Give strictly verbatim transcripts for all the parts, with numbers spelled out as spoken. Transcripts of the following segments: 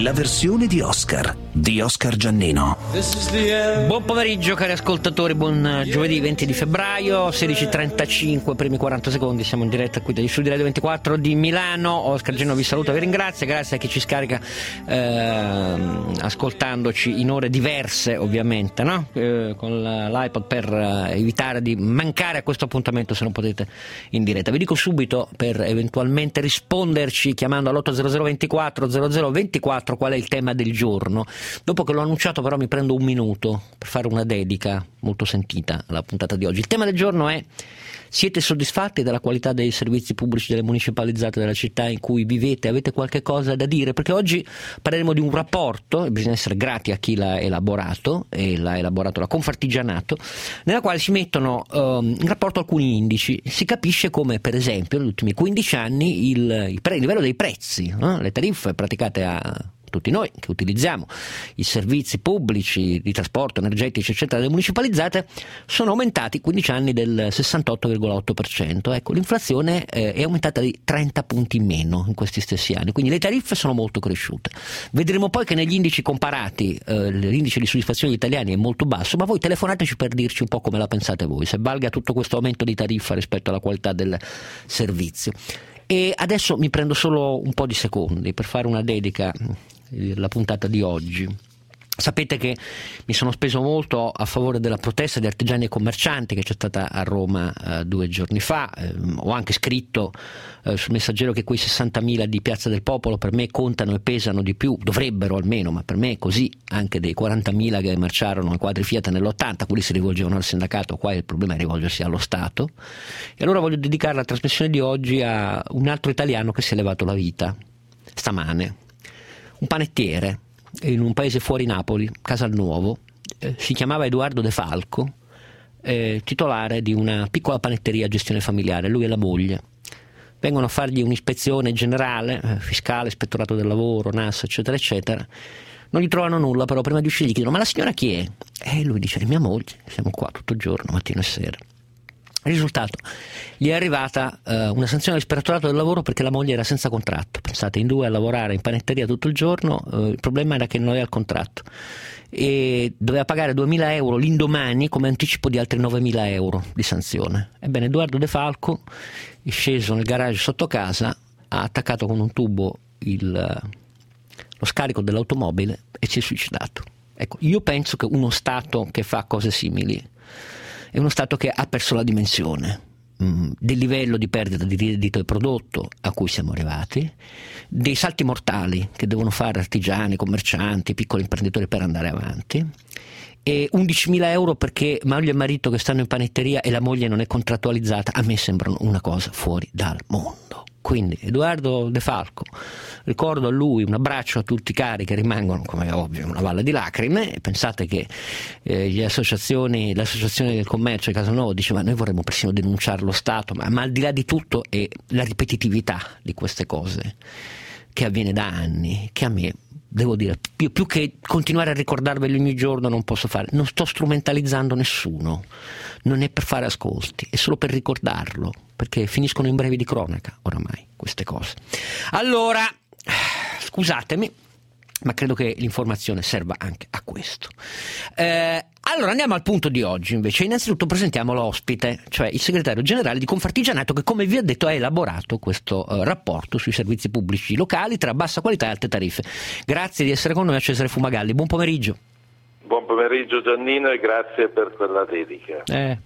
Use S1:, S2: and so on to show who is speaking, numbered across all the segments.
S1: la versione di Oscar di Oscar Giannino.
S2: Buon pomeriggio cari ascoltatori, buon giovedì venti di febbraio, sedici e trentacinque, primi quaranta secondi, siamo in diretta qui dagli studi Radio ventiquattro di Milano. Oscar Giannino vi saluta, vi ringrazia, grazie a chi ci scarica eh, ascoltandoci in ore diverse ovviamente, no? Eh, con l'iPod per eh, evitare di mancare a questo appuntamento se non potete in diretta. Vi dico subito, per eventualmente risponderci chiamando all'otto zero zero ventiquattro zero zero ventiquattro, qual è il tema del giorno. Dopo che l'ho annunciato però mi prendo un minuto per fare una dedica molto sentita alla puntata di oggi. Il tema del giorno è: siete soddisfatti della qualità dei servizi pubblici delle municipalizzate della città in cui vivete? Avete qualche cosa da dire? Perché oggi parleremo di un rapporto, e bisogna essere grati a chi l'ha elaborato, e l'ha elaborato la Confartigianato, nella quale si mettono um, in rapporto alcuni indici. Si capisce come, per esempio, negli ultimi quindici anni il, il, pre, il livello dei prezzi, no? Le tariffe praticate a tutti noi che utilizziamo i servizi pubblici di trasporto, energetici eccetera delle municipalizzate sono aumentati quindici anni del sessantotto virgola otto per cento. Ecco, l'inflazione eh, è aumentata di trenta punti in meno in questi stessi anni, quindi le tariffe sono molto cresciute. Vedremo poi che negli indici comparati eh, l'indice di soddisfazione degli italiani è molto basso, ma voi telefonateci per dirci un po' come la pensate voi, se valga tutto questo aumento di tariffa rispetto alla qualità del servizio. E adesso mi prendo solo un po' di secondi per fare una dedica la puntata di oggi. Sapete che mi sono speso molto a favore della protesta di artigiani e commercianti che c'è stata a Roma eh, due giorni fa. Eh, ho anche scritto eh, sul Messaggero che quei sessantamila di Piazza del Popolo per me contano e pesano di più, dovrebbero almeno, ma per me è così, anche dei quarantamila che marciarono al quadri Fiat nell'ottanta. Quelli si rivolgevano al sindacato, qua il problema è rivolgersi allo Stato. E allora voglio dedicare la trasmissione di oggi a un altro italiano che si è levato la vita stamane. Un panettiere in un paese fuori Napoli, Casalnuovo, eh, si chiamava Edoardo De Falco, eh, titolare di una piccola panetteria a gestione familiare, lui e la moglie. Vengono a fargli un'ispezione generale, eh, fiscale, ispettorato del lavoro, N A S, eccetera, eccetera. Non gli trovano nulla, però prima di uscire gli chiedono: ma la signora chi è? E lui dice: è mia moglie, siamo qua tutto il giorno, mattino e sera. Il risultato: gli è arrivata eh, una sanzione all'ispettorato del lavoro perché la moglie era senza contratto. Pensate, in due a lavorare in panetteria tutto il giorno, eh, il problema era che non aveva il contratto e doveva pagare duemila euro l'indomani come anticipo di altri novemila euro di sanzione. Ebbene, Edoardo De Falco è sceso nel garage sotto casa, ha attaccato con un tubo il, lo scarico dell'automobile e si è suicidato. Ecco, io penso che uno Stato che fa cose simili è uno Stato che ha perso la dimensione mh, del livello di perdita di reddito e prodotto a cui siamo arrivati, dei salti mortali che devono fare artigiani, commercianti, piccoli imprenditori per andare avanti, e undicimila euro perché moglie e marito che stanno in panetteria e la moglie non è contrattualizzata. A me sembrano una cosa fuori dal mondo. Quindi Edoardo De Falco, ricordo a lui, un abbraccio a tutti i cari che rimangono, come è ovvio, una valle di lacrime. E pensate che eh, le associazioni, l'associazione del commercio di Casalnuovo diceva: noi vorremmo persino denunciare lo Stato, ma, ma al di là di tutto è la ripetitività di queste cose che avviene da anni, che a me, devo dire, più, più che continuare a ricordarveli ogni giorno non posso fare. Non sto strumentalizzando nessuno, non è per fare ascolti, è solo per ricordarlo, perché finiscono in brevi di cronaca oramai queste cose. Allora, scusatemi, ma credo che l'informazione serva anche a questo. Eh, allora andiamo al punto di oggi invece. Innanzitutto presentiamo l'ospite, cioè il segretario generale di Confartigianato, che, come vi ho detto, ha elaborato questo eh, rapporto sui servizi pubblici locali tra bassa qualità e alte tariffe. Grazie di essere con noi a Cesare Fumagalli, buon pomeriggio.
S3: Buon pomeriggio Giannino e grazie per quella dedica.
S2: Eh.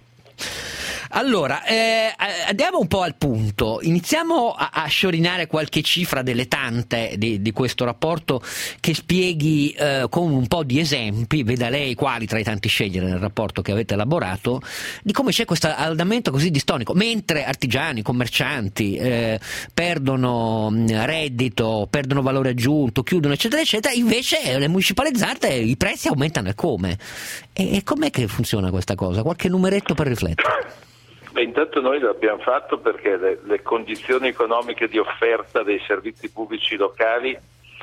S2: Allora, eh, andiamo un po' al punto. Iniziamo a, a sciorinare qualche cifra delle tante di, di questo rapporto, che spieghi eh, con un po' di esempi, veda lei quali tra i tanti scegliere nel rapporto che avete elaborato, di come c'è questo andamento così distonico. Mentre artigiani, commercianti eh, perdono reddito, perdono valore aggiunto, chiudono eccetera eccetera, invece le municipalizzate i prezzi aumentano e come? E, e com'è che funziona questa cosa? Qualche numeretto per riflettere.
S3: Beh, intanto noi l'abbiamo fatto perché le, le condizioni economiche di offerta dei servizi pubblici locali,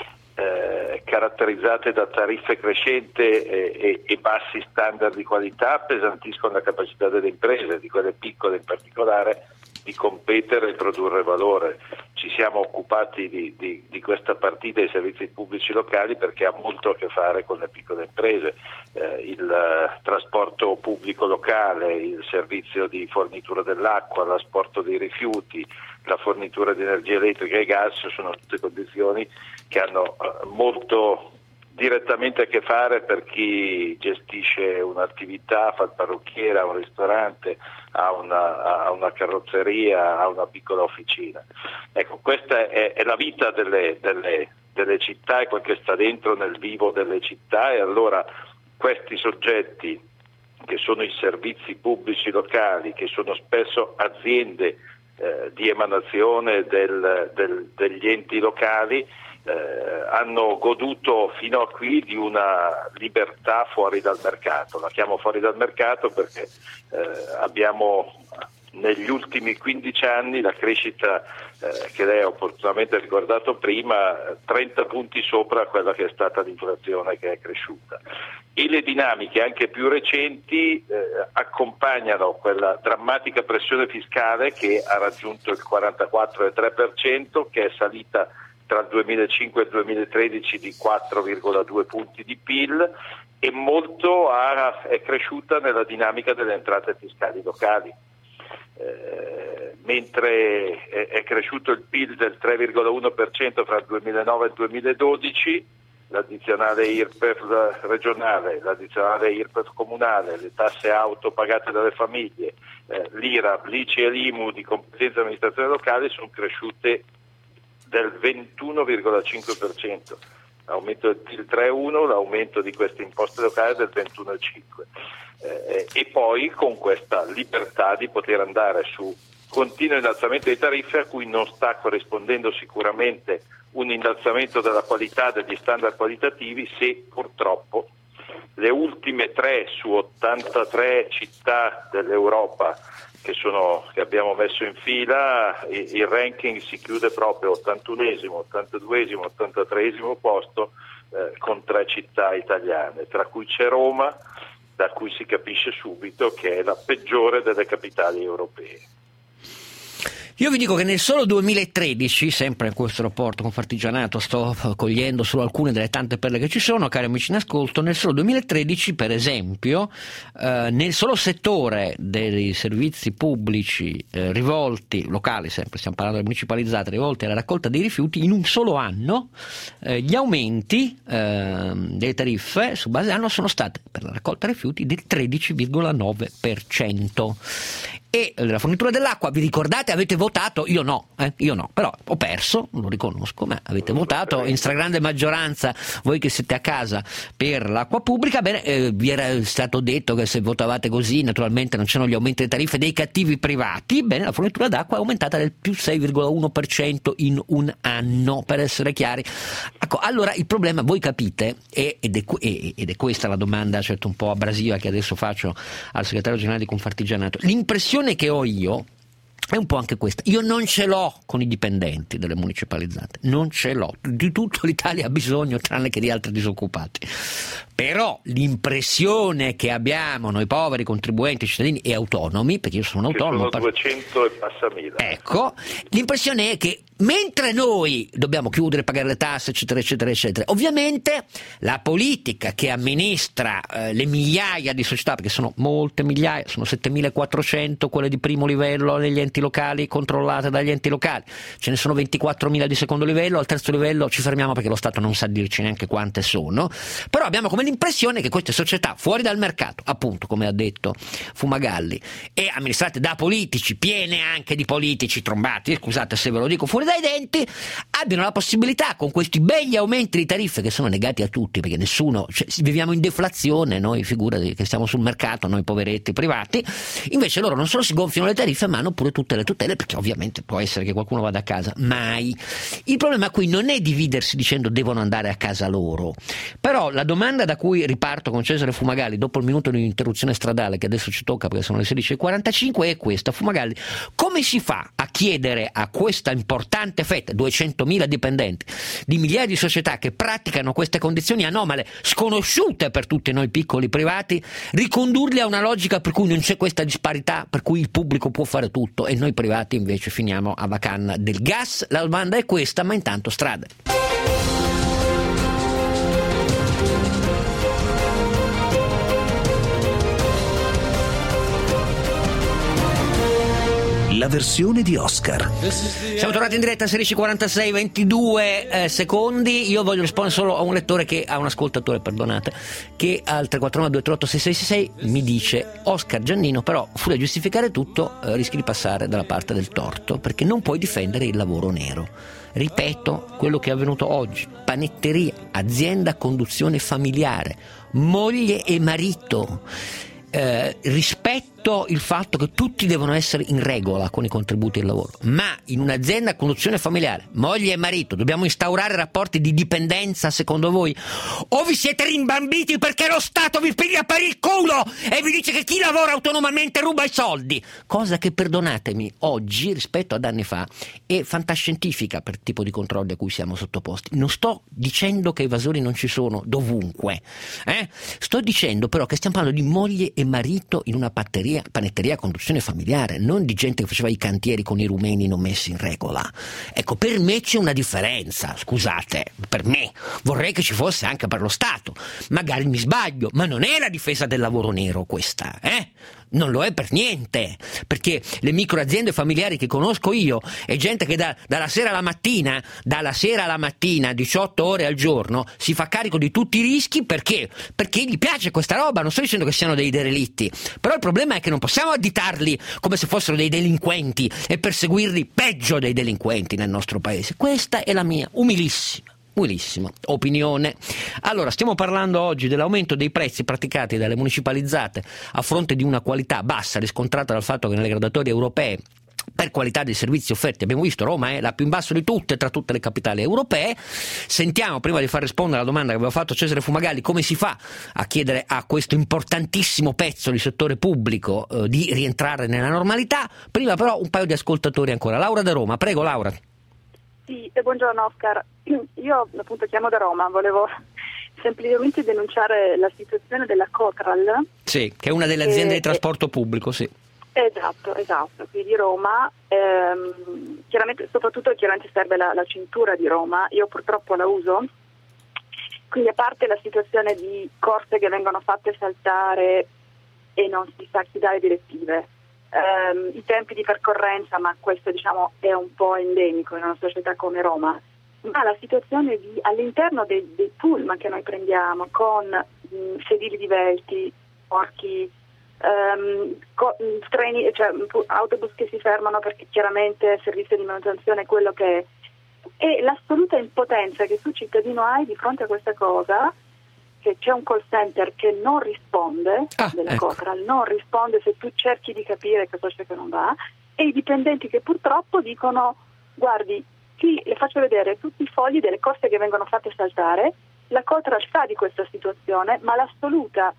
S3: eh, caratterizzate da tariffe crescenti e, e, e bassi standard di qualità, appesantiscono la capacità delle imprese, di quelle piccole in particolare, di competere e produrre valore. Ci siamo occupati di, di, di questa partita dei servizi pubblici locali perché ha molto a che fare con le piccole imprese, eh, il uh, trasporto pubblico locale, il servizio di fornitura dell'acqua, l'asporto dei rifiuti, la fornitura di energia elettrica e gas sono tutte condizioni che hanno uh, molto direttamente a che fare per chi gestisce un'attività, fa il parrucchiere, ha un ristorante, ha una, ha una carrozzeria, ha una piccola officina. Ecco, questa è, è la vita delle, delle, delle città, è quel che sta dentro nel vivo delle città, e allora questi soggetti che sono i servizi pubblici locali, che sono spesso aziende eh, di emanazione del, del, degli enti locali, Eh, hanno goduto fino a qui di una libertà fuori dal mercato. La chiamo fuori dal mercato perché eh, abbiamo negli ultimi quindici anni la crescita eh, che lei ha opportunamente ricordato prima, trenta punti sopra quella che è stata l'inflazione che è cresciuta. E le dinamiche anche più recenti eh, accompagnano quella drammatica pressione fiscale che ha raggiunto il quarantaquattro virgola tre per cento, che è salita tra il duemilacinque e il duemilatredici di quattro virgola due punti di P I L, e molto ha, è cresciuta nella dinamica delle entrate fiscali locali. Eh, mentre è, è cresciuto il P I L del tre virgola uno per cento fra il duemilanove e il duemiladodici, l'addizionale I R P E F regionale, l'addizionale I R P E F comunale, le tasse auto pagate dalle famiglie, eh, l'I R A B, l'I C I e l'I M U di competenza dell'amministrazione locale sono cresciute del ventuno virgola cinque per cento, l'aumento del P I L tre virgola uno, l'aumento di queste imposte locali del ventuno virgola cinque per cento, eh, e poi con questa libertà di poter andare su continuo innalzamento dei tariffe a cui non sta corrispondendo sicuramente un innalzamento della qualità, degli standard qualitativi, se purtroppo le ultime tre su ottantatré città dell'Europa che, sono, che abbiamo messo in fila, il ranking si chiude proprio ottantunesimo, ottantaduesimo, ottantatreesimo posto, eh, con tre città italiane, tra cui c'è Roma, da cui si capisce subito che è la peggiore delle capitali europee.
S2: Io vi dico che nel solo duemilatredici, sempre in questo rapporto con Fartigianato, sto cogliendo solo alcune delle tante perle che ci sono, cari amici in ascolto, nel solo duemilatredici, per esempio, eh, nel solo settore dei servizi pubblici eh, rivolti, locali sempre, stiamo parlando delle municipalizzate, rivolti alla raccolta dei rifiuti, in un solo anno eh, gli aumenti eh, delle tariffe su base anno sono stati, per la raccolta dei rifiuti, del tredici virgola nove per cento. E la fornitura dell'acqua, vi ricordate, avete votato? Io no, eh? io no, però ho perso, lo riconosco, ma avete votato in stragrande maggioranza, voi che siete a casa, per l'acqua pubblica. Bene, eh, vi era stato detto che se votavate così naturalmente non c'erano gli aumenti delle tariffe dei cattivi privati. Bene, la fornitura d'acqua è aumentata del più sei virgola uno per cento in un anno, per essere chiari. Ecco, allora il problema, voi capite, è, ed, è, ed è questa la domanda certo un po' abrasiva che adesso faccio al segretario generale di Confartigianato, l'impressione che ho io è un po' anche questa: io non ce l'ho con i dipendenti delle municipalizzate, non ce l'ho, di tutto l'Italia ha bisogno tranne che di altri disoccupati, però l'impressione che abbiamo noi poveri contribuenti, cittadini e autonomi, perché io sono
S3: che
S2: autonomo,
S3: sono duecento e passa mila,
S2: ecco, l'impressione è che mentre noi dobbiamo chiudere, pagare le tasse, eccetera, eccetera, eccetera, ovviamente la politica che amministra eh, le migliaia di società, perché sono molte migliaia, sono settemilaquattrocento quelle di primo livello negli enti locali controllate dagli enti locali, ce ne sono ventiquattromila di secondo livello, al terzo livello ci fermiamo perché lo Stato non sa dirci neanche quante sono, però abbiamo come l'impressione che queste società fuori dal mercato, appunto come ha detto Fumagalli, e amministrate da politici, piene anche di politici trombati, scusate se ve lo dico fuori dai denti, abbiano la possibilità, con questi begli aumenti di tariffe che sono negati a tutti, perché nessuno, cioè, viviamo in deflazione, noi figurati che stiamo sul mercato, noi poveretti privati, invece loro non solo si gonfiano le tariffe ma hanno pure tutte le tutele, perché ovviamente può essere che qualcuno vada a casa, mai. Il problema qui non è dividersi dicendo devono andare a casa loro, però la domanda da cui riparto con Cesare Fumagalli dopo il minuto di interruzione stradale che adesso ci tocca perché sono le sedici e quarantacinque è questa: Fumagalli, come si fa a chiedere a questa importante fetta, duecentomila dipendenti, di migliaia di società che praticano queste condizioni anomale, sconosciute per tutti noi piccoli privati, ricondurli a una logica per cui non c'è questa disparità, per cui il pubblico può fare tutto e noi privati invece finiamo a vacanna del gas? La domanda è questa, ma intanto strade.
S1: La versione di Oscar.
S2: Siamo tornati in diretta a sedici e quarantasei, ventidue eh, secondi. Io voglio rispondere solo a un lettore che a un ascoltatore, perdonate, che al tre quattro nove due tre otto sei sei sei sei mi dice: Oscar Giannino, però fu da giustificare tutto, eh, rischi di passare dalla parte del torto, perché non puoi difendere il lavoro nero. Ripeto quello che è avvenuto oggi: panetteria, azienda a conduzione familiare, moglie e marito. Eh, rispetto il fatto che tutti devono essere in regola con i contributi al lavoro, ma in un'azienda a conduzione familiare, moglie e marito, dobbiamo instaurare rapporti di dipendenza, secondo voi? O vi siete rimbambiti perché lo Stato vi piglia per il culo e vi dice che chi lavora autonomamente ruba i soldi? Cosa che, perdonatemi, oggi rispetto ad anni fa è fantascientifica per il tipo di controlli a cui siamo sottoposti. Non sto dicendo che evasori non ci sono dovunque, eh? Sto dicendo però che stiamo parlando di moglie e marito in una patteria, panetteria a conduzione familiare, non di gente che faceva i cantieri con i rumeni non messi in regola. Ecco, per me c'è una differenza, scusate, per me, vorrei che ci fosse anche per lo Stato, magari mi sbaglio, ma non è la difesa del lavoro nero questa, eh? Non lo è per niente, perché le microaziende familiari che conosco io è gente che da, dalla sera alla mattina, dalla sera alla mattina, diciotto ore al giorno, si fa carico di tutti i rischi. Perché? Perché gli piace questa roba, non sto dicendo che siano dei derelitti, però il problema è che non possiamo additarli come se fossero dei delinquenti e perseguirli peggio dei delinquenti nel nostro paese. Questa è la mia umilissima Umilissima opinione. Allora, stiamo parlando oggi dell'aumento dei prezzi praticati dalle municipalizzate a fronte di una qualità bassa riscontrata dal fatto che nelle graduatorie europee per qualità dei servizi offerti, abbiamo visto, Roma è la più in basso di tutte tra tutte le capitali europee. Sentiamo, prima di far rispondere alla domanda che aveva fatto Cesare Fumagalli, come si fa a chiedere a questo importantissimo pezzo di settore pubblico eh, di rientrare nella normalità. Prima però un paio di ascoltatori ancora. Laura da Roma, prego Laura.
S4: Sì, buongiorno Oscar. Io appunto chiamo da Roma, volevo semplicemente denunciare la situazione della Cotral.
S2: Sì, che è una delle aziende eh, di trasporto pubblico, sì.
S4: Esatto, esatto, qui di Roma, ehm, chiaramente, soprattutto chiaramente serve la, la cintura di Roma, io purtroppo la uso, quindi a parte la situazione di corse che vengono fatte saltare e non si sa chi dà le direttive, ehm, i tempi di percorrenza, ma questo diciamo è un po' endemico in una società come Roma, ma la situazione di, all'interno dei, dei pullman che noi prendiamo con mh, sedili divelti, porchi, Um, co- treni, cioè autobus che si fermano perché chiaramente il servizio di manutenzione è quello che è, e l'assoluta impotenza che tu cittadino hai di fronte a questa cosa, che c'è un call center che non risponde, ah, della ecco. Cotral, non risponde se tu cerchi di capire che cosa c'è che non va, e i dipendenti che purtroppo dicono: guardi, qui le faccio vedere tutti i fogli delle corse che vengono fatte saltare, la Cotral sa di questa situazione, ma l'assoluta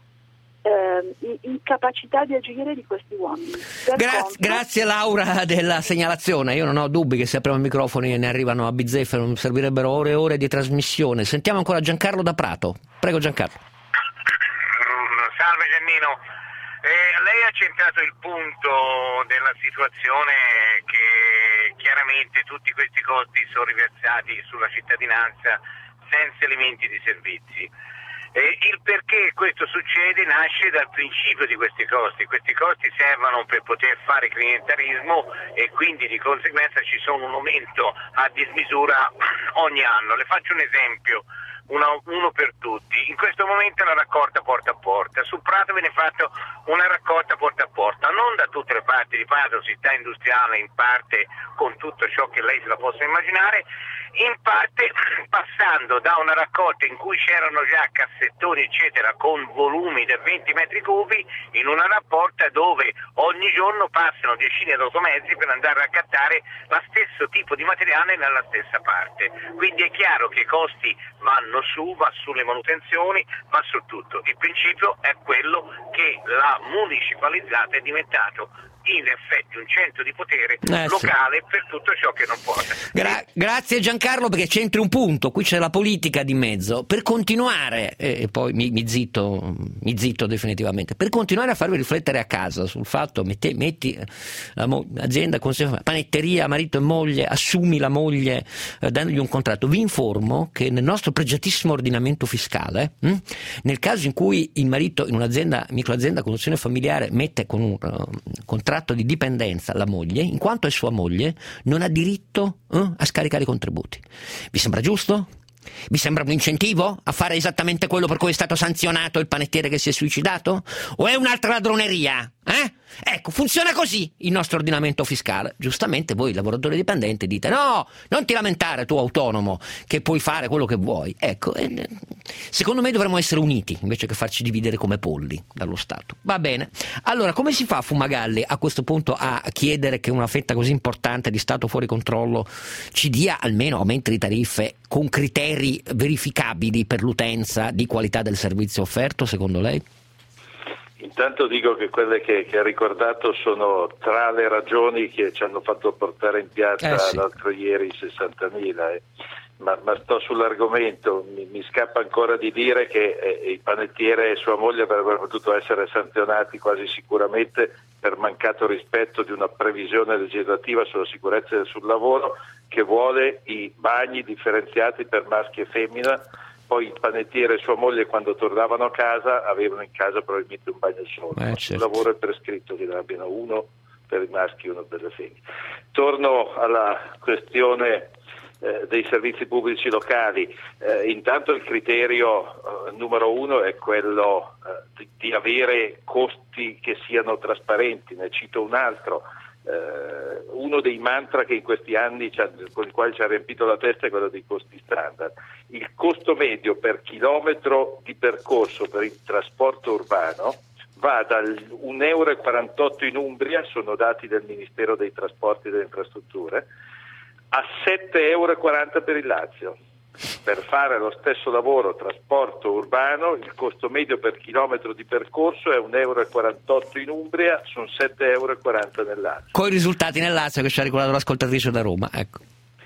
S4: Eh, incapacità di agire di questi uomini.
S2: Gra- conto... Grazie Laura della segnalazione. Io non ho dubbi che se apriamo i microfoni e ne arrivano a bizzeffe non servirebbero ore e ore di trasmissione. Sentiamo ancora Giancarlo da Prato. Prego Giancarlo.
S5: Salve Giannino, eh, lei ha centrato il punto della situazione che chiaramente tutti questi costi sono riversati sulla cittadinanza senza elementi di servizi. E il perché questo succede nasce dal principio di questi costi. Questi costi servono per poter fare clientelismo e quindi di conseguenza ci sono un aumento a dismisura ogni anno. Le faccio un esempio, uno, uno per tutti. In questo momento la raccolta porta a porta. Su Prato viene fatta una raccolta porta a porta, non da tutte le parti di Prato, città industriale, in parte con tutto ciò che lei se la possa immaginare, in parte passando da una raccolta in cui c'erano già cassettoni eccetera con volumi da venti metri cubi in una raccolta dove ogni giorno passano decine di automezzi per andare a raccattare lo stesso tipo di materiale nella stessa parte. Quindi è chiaro che i costi vanno su, va sulle manutenzioni, va su tutto. Il principio è quello che la municipalizzata è diventato in effetti un centro di potere
S2: eh,
S5: locale
S2: sì.
S5: per tutto ciò che non può.
S2: Gra- grazie Giancarlo, perché c'entri un punto, qui c'è la politica di mezzo. Per continuare, e poi mi, mi zitto mi zitto definitivamente, per continuare a farvi riflettere a casa sul fatto, metti, metti la mo- azienda, panetteria, marito e moglie, assumi la moglie eh, dandogli un contratto, vi informo che nel nostro pregiatissimo ordinamento fiscale, hm, nel caso in cui il marito in un'azienda, microazienda con conduzione familiare, mette con un uh, contratto di dipendenza la moglie, in quanto è sua moglie, non ha diritto uh, a scaricare i contributi. Vi sembra giusto? Vi sembra un incentivo a fare esattamente quello per cui è stato sanzionato il panettiere che si è suicidato? O è un'altra ladroneria? Eh? Ecco, funziona così il nostro ordinamento fiscale. Giustamente voi lavoratori dipendenti dite no, non ti lamentare tu autonomo che puoi fare quello che vuoi. Ecco, eh, secondo me dovremmo essere uniti invece che farci dividere come polli dallo Stato. Va bene. Allora, come si fa Fumagalli a questo punto a chiedere che una fetta così importante di Stato fuori controllo ci dia almeno aumenti di tariffe con criteri verificabili per l'utenza di qualità del servizio offerto, secondo lei?
S3: Intanto dico che quelle che, che ha ricordato sono tra le ragioni che ci hanno fatto portare in piazza
S2: eh sì.
S3: l'altro ieri sessantamila, eh. ma, ma sto sull'argomento, mi, mi scappa ancora di dire che eh, il panettiere e sua moglie avrebbero potuto essere sanzionati quasi sicuramente per mancato rispetto di una previsione legislativa sulla sicurezza sul lavoro che vuole i bagni differenziati per maschi e femmina. Poi il panettiere e sua moglie quando tornavano a casa avevano in casa probabilmente un bagno solo,
S2: eh,
S3: ma
S2: certo.
S3: sul lavoro è prescritto che ne abbiano uno per i maschi e uno per le femmine. Torno alla questione eh, dei servizi pubblici locali. Eh, intanto il criterio eh, numero uno è quello eh, di, di avere costi che siano trasparenti. Ne cito un altro. Uh, uno dei mantra che in questi anni con i quali ci ha riempito la testa è quello dei costi standard. Il costo medio per chilometro di percorso per il trasporto urbano va dal un euro e quarantotto in Umbria, sono dati del Ministero dei Trasporti e delle Infrastrutture, a sette euro e quaranta per il Lazio. Per fare lo stesso lavoro trasporto urbano il costo medio per chilometro di percorso è un euro e quarantotto in Umbria, sono sette euro e quaranta nel Lazio.
S2: Con i risultati nel Lazio che ci ha ricordato l'ascoltatrice da Roma, ecco.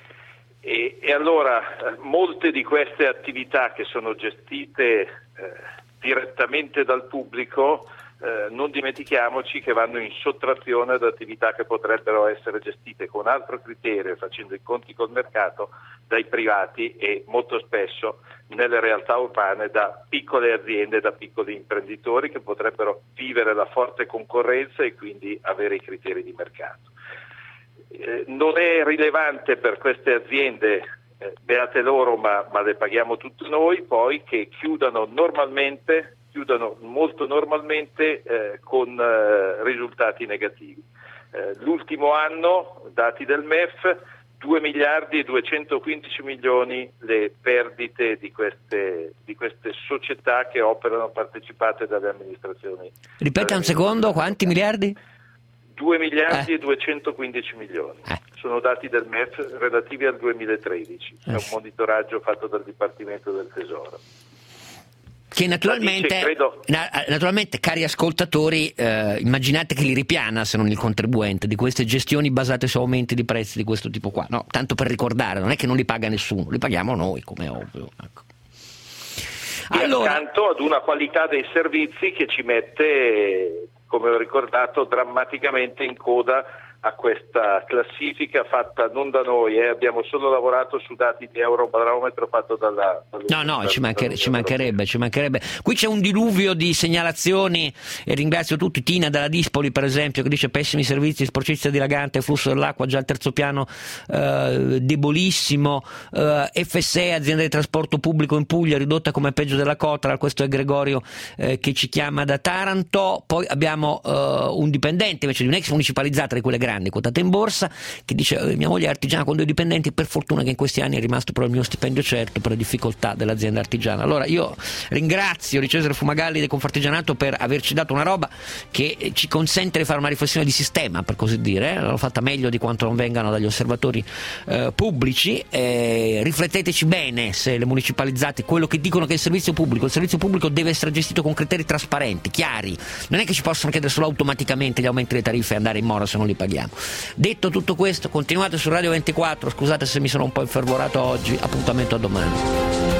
S3: E, e allora molte di queste attività che sono gestite eh, direttamente dal pubblico eh, non dimentichiamoci che vanno in sottrazione ad attività che potrebbero essere gestite con altro criterio, facendo i conti col mercato, dai privati e molto spesso nelle realtà urbane da piccole aziende, da piccoli imprenditori che potrebbero vivere la forte concorrenza e quindi avere i criteri di mercato. Eh, non è rilevante per queste aziende, eh, beate loro, ma, ma le paghiamo tutti noi, poi che chiudano normalmente chiudano molto normalmente eh, con eh, risultati negativi. Eh, l'ultimo anno, dati del M E F, due miliardi e duecentoquindici milioni le perdite di queste, di queste società che operano partecipate dalle amministrazioni.
S2: Ripete un secondo, quanti miliardi?
S3: due miliardi
S2: eh.
S3: e duecentoquindici milioni.
S2: Eh.
S3: Sono dati del M E F relativi al duemilatredici.
S2: Eh.
S3: È un monitoraggio fatto dal Dipartimento del Tesoro.
S2: Che naturalmente,
S3: dice, credo...
S2: naturalmente cari ascoltatori, eh, immaginate che li ripiana se non il contribuente di queste gestioni basate su aumenti di prezzi di questo tipo qua. No, tanto per ricordare, non è che non li paga nessuno, li paghiamo noi, come è ovvio. Ecco.
S3: Allora... accanto ad una qualità dei servizi che ci mette, come ho ricordato, drammaticamente in coda a questa classifica fatta non da noi, eh. abbiamo solo lavorato su dati di Eurobarometro fatto dalla...
S2: No, no, ci, mancher- ci mancherebbe, ci mancherebbe. Qui c'è un diluvio di segnalazioni e ringrazio tutti, Tina dalla Dispoli per esempio che dice pessimi servizi, sporcizia dilagante, flusso dell'acqua già al terzo piano eh, debolissimo, eh, F S E, azienda di trasporto pubblico in Puglia ridotta come peggio della Cotra, questo è Gregorio eh, che ci chiama da Taranto. Poi abbiamo eh, un dipendente invece di un'ex municipalizzata di quelle grandi grande quotata in borsa, che dice eh, mia moglie è artigiana con due dipendenti, per fortuna che in questi anni è rimasto però il mio stipendio certo per le difficoltà dell'azienda artigiana. Allora io ringrazio di Cesare Fumagalli del Confartigianato per averci dato una roba che ci consente di fare una riflessione di sistema, per così dire, l'ho fatta meglio di quanto non vengano dagli osservatori eh, pubblici. Eh, rifletteteci bene se le municipalizzate quello che dicono che è il servizio pubblico, il servizio pubblico deve essere gestito con criteri trasparenti, chiari, non è che ci possono chiedere solo automaticamente gli aumenti delle tariffe e andare in mora se non li paghiamo. Detto tutto questo, continuate su Radio ventiquattro, scusate se mi sono un po' infervorato oggi, appuntamento a domani.